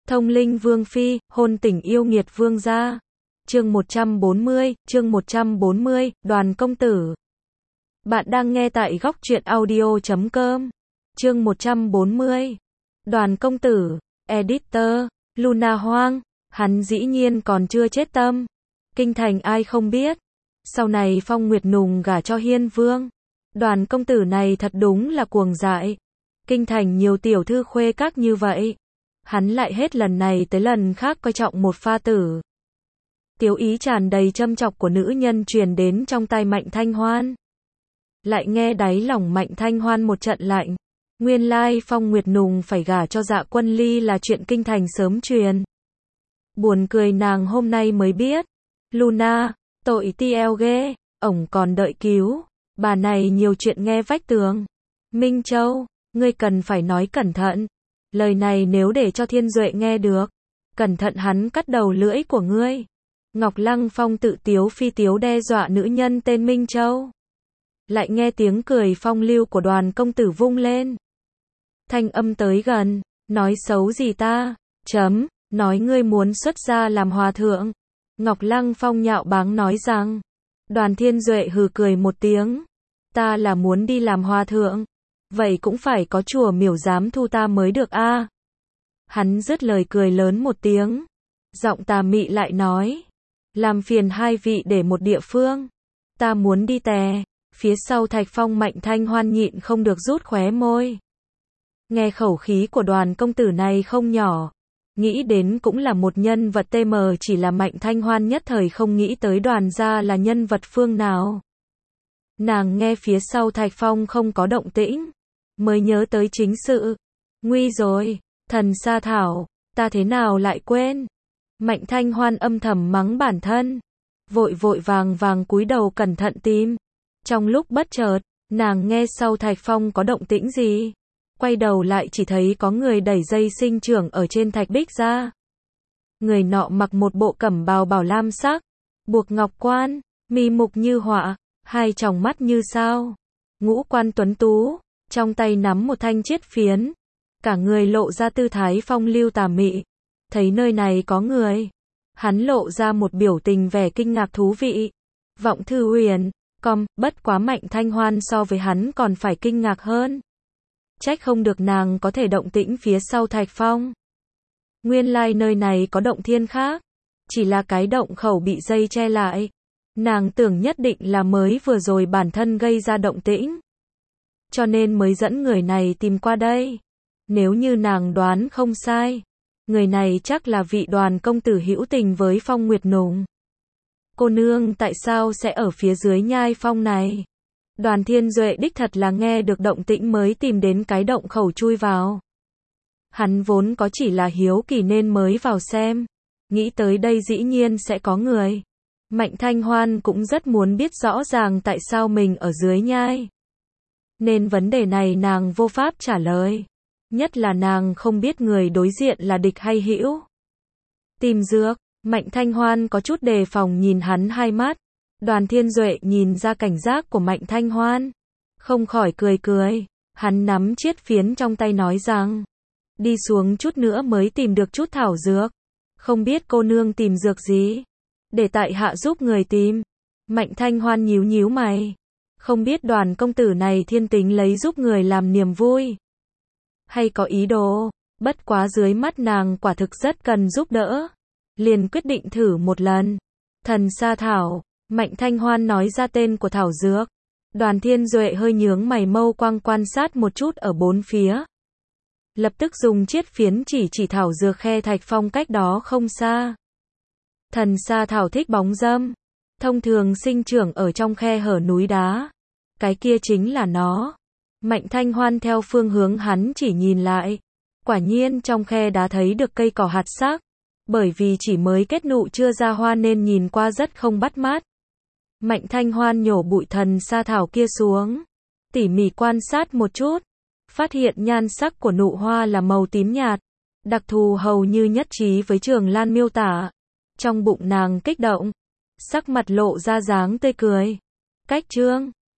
Thông linh vương phi, hôn tình yêu nghiệt vương gia. Chương 140, Đoàn công tử. Bạn đang nghe tại góc truyện audio.com. Chương 140. Đoàn công tử, editor, Luna Hoang, hắn dĩ nhiên còn chưa chết tâm. Kinh thành ai không biết. Sau này Phong Nguyệt Nùng gả cho Hiên Vương. Đoàn công tử này thật đúng là cuồng dại. Kinh thành nhiều tiểu thư khuê các như vậy. Hắn lại hết lần này tới lần khác coi trọng một pha tử. Tiếu ý tràn đầy châm chọc của nữ nhân truyền đến trong tai Mạnh Thanh Hoan. Lại nghe đáy lòng Mạnh Thanh Hoan một trận lạnh. Nguyên lai Phong Nguyệt Nùng phải gả cho Dạ Quân Ly là chuyện kinh thành sớm truyền. Buồn cười nàng hôm nay mới biết. Luna, tội ti eo ghê, ổng còn đợi cứu. Bà này nhiều chuyện nghe vách tường. Minh Châu, ngươi cần phải nói cẩn thận. Lời này nếu để cho Thiên Duệ nghe được, cẩn thận hắn cắt đầu lưỡi của ngươi. Ngọc Lăng Phong tự tiếu phi tiếu đe dọa nữ nhân tên Minh Châu. Lại nghe tiếng cười phong lưu của Đoàn công tử vung lên. Thanh âm tới gần, nói xấu gì ta? Nói ngươi muốn xuất gia làm hòa thượng. Ngọc Lăng Phong nhạo báng nói rằng. Đoàn Thiên Duệ hừ cười một tiếng. Ta là muốn đi làm hòa thượng. Vậy cũng phải có chùa miểu dám thu ta mới được a. Hắn dứt lời cười lớn một tiếng. Giọng tà mị lại nói. Làm phiền hai vị để một địa phương. Ta muốn đi tè. Phía sau Thạch Phong Mạnh Thanh Hoan nhịn không được rút khóe môi. Nghe khẩu khí của Đoàn công tử này không nhỏ. Nghĩ đến cũng là một nhân vật TM, chỉ là Mạnh Thanh Hoan nhất thời không nghĩ tới Đoàn gia là nhân vật phương nào. Nàng nghe phía sau Thạch Phong không có động tĩnh, mới nhớ tới chính sự. Nguy rồi, thần sa thảo, ta thế nào lại quên. Mạnh Thanh Hoan âm thầm mắng bản thân. Vội vàng cúi đầu cẩn thận tìm. Trong lúc bất chợt, nàng nghe sau Thạch Phong có động tĩnh gì. Quay đầu lại chỉ thấy có người đẩy dây sinh trưởng ở trên thạch bích ra. Người nọ mặc một bộ cẩm bào bảo lam sắc, buộc ngọc quan, mi mục như họa, hai tròng mắt như sao, ngũ quan tuấn tú, trong tay nắm một thanh chiết phiến, cả người lộ ra tư thái phong lưu tà mị. Thấy nơi này có người, hắn lộ ra một biểu tình vẻ kinh ngạc thú vị. Vọng Thư Huyền, bất quá Mạnh Thanh Hoan so với hắn còn phải kinh ngạc hơn. Trách không được nàng có thể động tĩnh phía sau Thạch Phong. Nguyên lai nơi này có động thiên khác, chỉ là cái động khẩu bị dây che lại. Nàng tưởng nhất định là mới vừa rồi bản thân gây ra động tĩnh, cho nên mới dẫn người này tìm qua đây. Nếu như nàng đoán không sai, người này chắc là vị Đoàn công tử hữu tình với Phong Nguyệt Nùng. Cô nương tại sao sẽ ở phía dưới nhai phong này? Đoàn Thiên Duệ đích thật là nghe được động tĩnh mới tìm đến cái động khẩu chui vào. Hắn vốn có chỉ là hiếu kỳ nên mới vào xem. Nghĩ tới đây dĩ nhiên sẽ có người. Mạnh Thanh Hoan cũng rất muốn biết rõ ràng tại sao mình ở dưới nhai. Nên vấn đề này nàng vô pháp trả lời. Nhất là nàng không biết người đối diện là địch hay hữu. Tìm dược, Mạnh Thanh Hoan có chút đề phòng nhìn hắn hai mắt. Đoàn Thiên Duệ nhìn ra cảnh giác của Mạnh Thanh Hoan, không khỏi cười. Hắn nắm chiết phiến trong tay nói rằng, đi xuống chút nữa mới tìm được chút thảo dược. Không biết cô nương tìm dược gì? Để tại hạ giúp người tìm. Mạnh Thanh Hoan nhíu mày. Không biết Đoàn công tử này thiên tính lấy giúp người làm niềm vui, hay có ý đồ. Bất quá dưới mắt nàng quả thực rất cần giúp đỡ, liền quyết định thử một lần. Thần sa thảo. Mạnh Thanh Hoan nói ra tên của thảo dược. Đoàn Thiên Duệ hơi nhướng mày mâu quang quan sát một chút ở bốn phía. Lập tức dùng chiết phiến chỉ thảo dược khe Thạch Phong cách đó không xa. Thần sa thảo thích bóng râm, thông thường sinh trưởng ở trong khe hở núi đá. Cái kia chính là nó. Mạnh Thanh Hoan theo phương hướng hắn chỉ nhìn lại. Quả nhiên trong khe đá thấy được cây cỏ hạt sắc. Bởi vì chỉ mới kết nụ chưa ra hoa nên nhìn qua rất không bắt mắt. Mạnh Thanh Hoan nhổ bụi thần sa thảo kia xuống, tỉ mỉ quan sát một chút, phát hiện nhan sắc của nụ hoa là màu tím nhạt, đặc thù hầu như nhất trí với Trường Lan miêu tả. Trong bụng nàng kích động, sắc mặt lộ ra dáng tươi cười. Cách chương